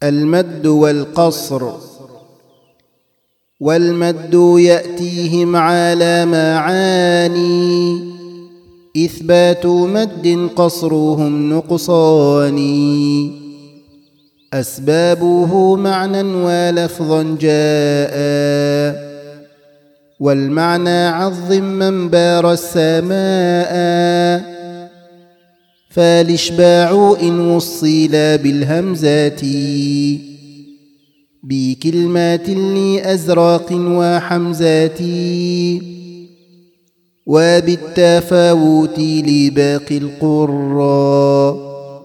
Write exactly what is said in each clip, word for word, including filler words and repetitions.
المد والقصر. والمد يأتيهم على معاني، إثبات مد قصرهم نقصاني. أسبابه معنى ولفظا جاء، والمعنى عظم من بار السماء. فالإشباع إن وصل بالهمزات بكلمات لأزراق وحمزات، وبالتفاوت لباقي القراء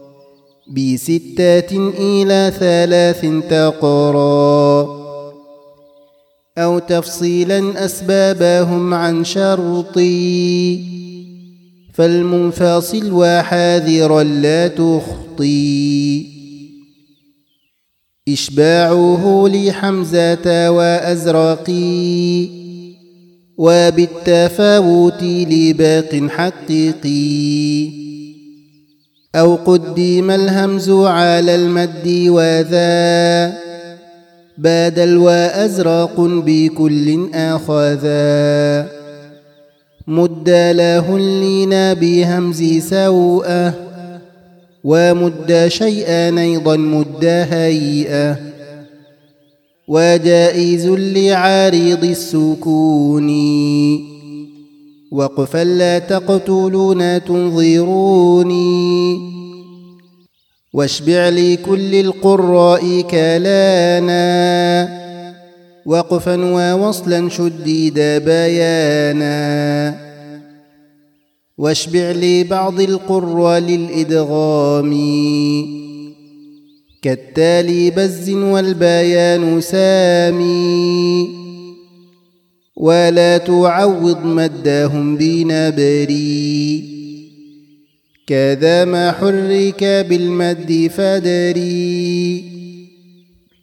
بستات إلى ثلاث تقرا. أو تفصيلا أسبابهم عن شرطي، فالمنفصل وحاذرا لا تخطي. إشباعه لحمزة وأزرقي، وبالتفاوت لباق حقيقي. أو قدم الهمز على المد وذا، بادل وأزرق بكل آخذا. مد له لنا بهمز سوءة، ومد شيئا أيضا مد هيئة. وجائز لعارض السكون، وقفا لا تقتلون تنظروني. واشبع لكل القراء كلانا، وقفا ووصلا شديد بيانا. واشبع لبعض القراء للإدغام، كالتالي بز والبيان سامي. ولا تعوض مدهم بنبري، كذا ما حرك بالمد فدري.